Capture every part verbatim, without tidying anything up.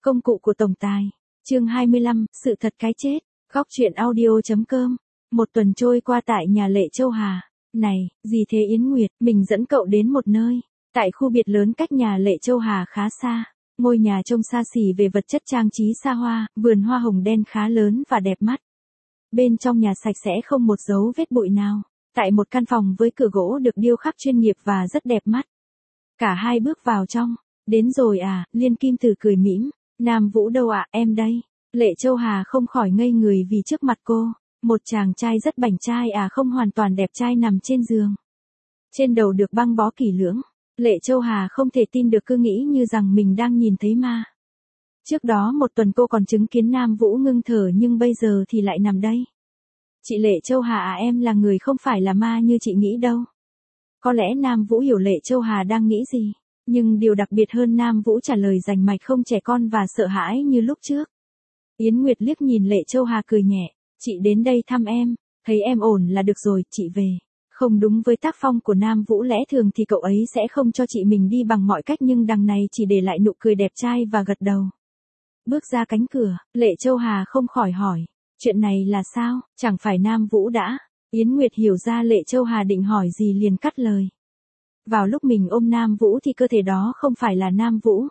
Công cụ của tổng tài. Chương hai mươi lăm, sự thật cái chết. Góc truyện audio chấm com. Một tuần trôi qua tại nhà Lệ Châu Hà. Này, gì thế Yến Nguyệt, mình dẫn cậu đến một nơi. Tại khu biệt lớn cách nhà Lệ Châu Hà khá xa. Ngôi nhà trông xa xỉ về vật chất trang trí xa hoa, vườn hoa hồng đen khá lớn và đẹp mắt. Bên trong nhà sạch sẽ không một dấu vết bụi nào. Tại một căn phòng với cửa gỗ được điêu khắc chuyên nghiệp và rất đẹp mắt. Cả hai bước vào trong. Đến rồi à, Liên Kim Tử cười mỉm. Nam Vũ đâu ạ, à, em đây. Lệ Châu Hà không khỏi ngây người vì trước mặt cô, một chàng trai rất bảnh trai à không hoàn toàn đẹp trai nằm trên giường. Trên đầu được băng bó kỹ lưỡng. Lệ Châu Hà không thể tin được, cứ nghĩ như rằng mình đang nhìn thấy ma. Trước đó một tuần cô còn chứng kiến Nam Vũ ngưng thở, nhưng bây giờ thì lại nằm đây. Chị Lệ Châu Hà à, em là người không phải là ma như chị nghĩ đâu. Có lẽ Nam Vũ hiểu Lệ Châu Hà đang nghĩ gì. Nhưng điều đặc biệt hơn, Nam Vũ trả lời rành mạch, không trẻ con và sợ hãi như lúc trước. Yến Nguyệt liếc nhìn Lệ Châu Hà cười nhẹ. Chị đến đây thăm em, thấy em ổn là được rồi, chị về. Không đúng với tác phong của Nam Vũ, lẽ thường thì cậu ấy sẽ không cho chị mình đi bằng mọi cách, nhưng đằng này chỉ để lại nụ cười đẹp trai và gật đầu. Bước ra cánh cửa, Lệ Châu Hà không khỏi hỏi. Chuyện này là sao, chẳng phải Nam Vũ đã... Yến Nguyệt hiểu ra Lệ Châu Hà định hỏi gì liền cắt lời. Vào lúc mình ôm Nam Vũ thì cơ thể đó không phải là Nam Vũ.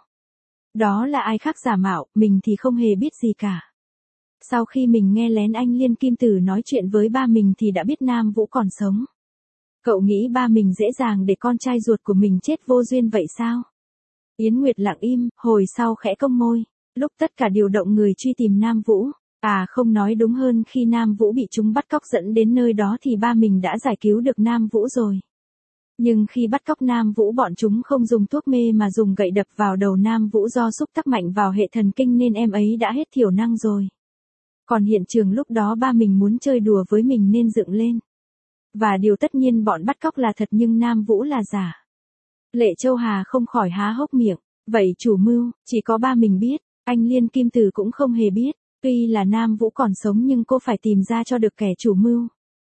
Đó là ai khác giả mạo, mình thì không hề biết gì cả. Sau khi mình nghe lén anh Liên Kim Tử nói chuyện với ba mình thì đã biết Nam Vũ còn sống. Cậu nghĩ ba mình dễ dàng để con trai ruột của mình chết vô duyên vậy sao? Yến Nguyệt lặng im, hồi sau khẽ cong môi. Lúc tất cả điều động người truy tìm Nam Vũ, à không, nói đúng hơn, khi Nam Vũ bị chúng bắt cóc dẫn đến nơi đó thì ba mình đã giải cứu được Nam Vũ rồi. Nhưng khi bắt cóc Nam Vũ, bọn chúng không dùng thuốc mê mà dùng gậy đập vào đầu Nam Vũ, do xúc tác mạnh vào hệ thần kinh nên em ấy đã hết thiểu năng rồi. Còn hiện trường lúc đó ba mình muốn chơi đùa với mình nên dựng lên. Và điều tất nhiên bọn bắt cóc là thật nhưng Nam Vũ là giả. Lệ Châu Hà không khỏi há hốc miệng. Vậy chủ mưu, chỉ có ba mình biết, anh Liên Kim Tử cũng không hề biết. Tuy là Nam Vũ còn sống nhưng cô phải tìm ra cho được kẻ chủ mưu.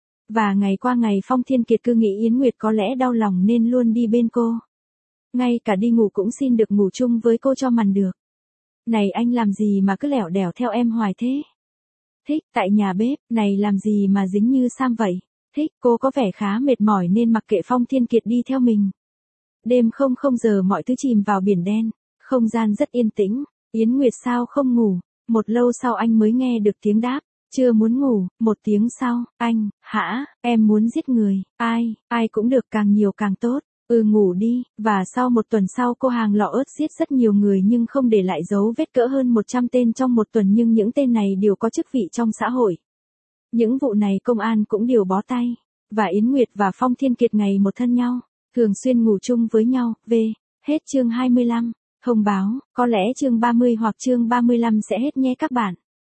Và ngày qua ngày Phong Thiên Kiệt cứ nghĩ Yến Nguyệt có lẽ đau lòng nên luôn đi bên cô. Ngay cả đi ngủ cũng xin được ngủ chung với cô cho mằn được. Này anh làm gì mà cứ lẻo đẻo theo em hoài thế? Thích, tại nhà bếp, này làm gì mà dính như Sam vậy? Thích, cô có vẻ khá mệt mỏi nên mặc kệ Phong Thiên Kiệt đi theo mình. Đêm không không giờ mọi thứ chìm vào biển đen, không gian rất yên tĩnh. Yến Nguyệt sao không ngủ? Một lâu sau anh mới nghe được tiếng đáp. Chưa muốn ngủ. Một tiếng sau, anh, hả, em muốn giết người, ai, ai cũng được, càng nhiều càng tốt, ừ ngủ đi. Và sau một tuần sau, cô hàng lọ ớt giết rất nhiều người nhưng không để lại dấu vết, cỡ hơn một trăm tên trong một tuần, nhưng những tên này đều có chức vị trong xã hội. Những vụ này công an cũng đều bó tay. Và Yến Nguyệt và Phong Thiên Kiệt ngày một thân nhau, thường xuyên ngủ chung với nhau. V. Hết chương hai mươi lăm. Thông báo, có lẽ chương ba mươi hoặc chương ba mươi lăm sẽ hết nhé các bạn.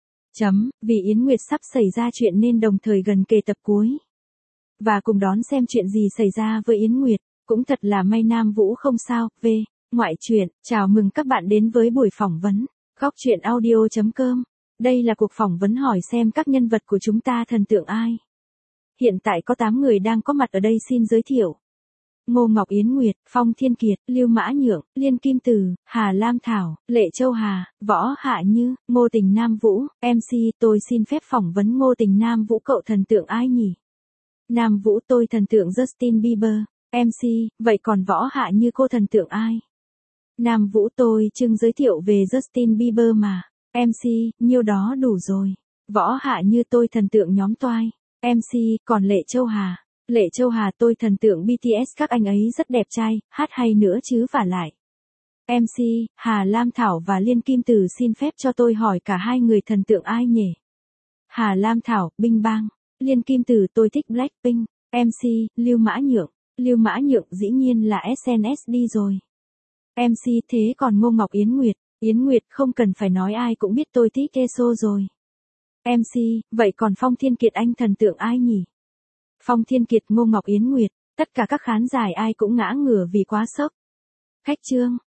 Chấm, vì Yến Nguyệt sắp xảy ra chuyện nên đồng thời gần kề tập cuối. Và cùng đón xem chuyện gì xảy ra với Yến Nguyệt. Cũng thật là may Nam Vũ không sao. V. Ngoại truyện, chào mừng các bạn đến với buổi phỏng vấn. Góc truyện audio chấm com. Đây là cuộc phỏng vấn hỏi xem các nhân vật của chúng ta thần tượng ai. Hiện tại có tám người đang có mặt ở đây, xin giới thiệu. Ngô Ngọc Yến Nguyệt, Phong Thiên Kiệt, Lưu Mã Nhượng, Liên Kim Tử, Hà Lam Thảo, Lệ Châu Hà, Võ Hạ Như, Ngô Tình Nam Vũ. em xê, tôi xin phép phỏng vấn Ngô Tình Nam Vũ, cậu thần tượng ai nhỉ? Nam Vũ, tôi thần tượng Justin Bieber. em xê, vậy còn Võ Hạ Như, cô thần tượng ai? Nam Vũ, tôi chừng giới thiệu về Justin Bieber mà. em xê, nhiêu đó đủ rồi. Võ Hạ Như, tôi thần tượng nhóm Twice. em xê, còn Lệ Châu Hà. Lệ Châu Hà, tôi thần tượng bê tê ét, các anh ấy rất đẹp trai, hát hay nữa chứ vả lại. em xê, Hà Lam Thảo và Liên Kim Tử, xin phép cho tôi hỏi cả hai người thần tượng ai nhỉ? Hà Lam Thảo, Binh Bang. Liên Kim Tử, tôi thích Blackpink. em xê, Lưu Mã Nhượng. Lưu Mã Nhượng dĩ nhiên là ét en ét đê rồi. em xê, thế còn Ngô Ngọc Yến Nguyệt? Yến Nguyệt không cần phải nói, ai cũng biết tôi thích Eso rồi. em xê, vậy còn Phong Thiên Kiệt, anh thần tượng ai nhỉ? Phong Thiên Kiệt, Ngô Ngọc Yến Nguyệt, tất cả các khán giả ai cũng ngã ngửa vì quá sốc. Khách trương,